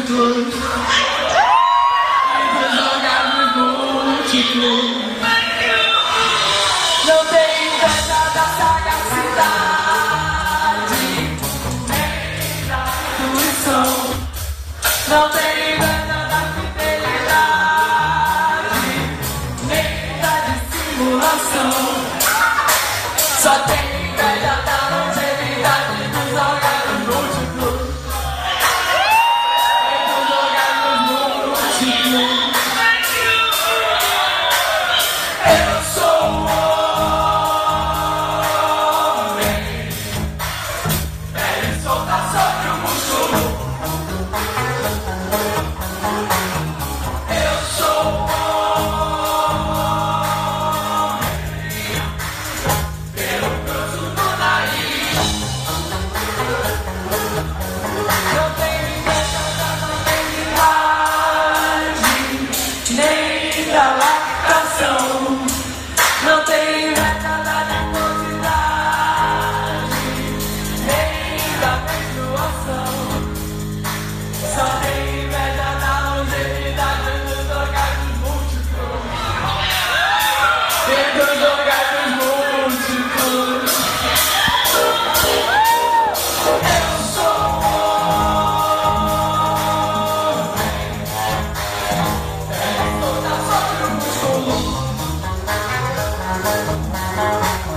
múltiplos e dos orgasmos múltiplos. Não tem inveja da sagacidade nem da intuição. Não tem inveja da fidelidade nem da dissimulação. Só tem inveja da longevidade dos orgasmos múltiplos e dos orgasmos múltiplos. Eu sou um homem, pele solta sobre o músculo. Eu sou um homem, pelo canto do nariz. Não tenho inveja da maternidade nem da lactação. Não tenho inveja da deformidade nem da menstruação. Só tenho inveja da longevidade dos orgasmos múltiplos e dos orgasmos múltiplos. Eu sou um homem, pele toda sobre o músculo.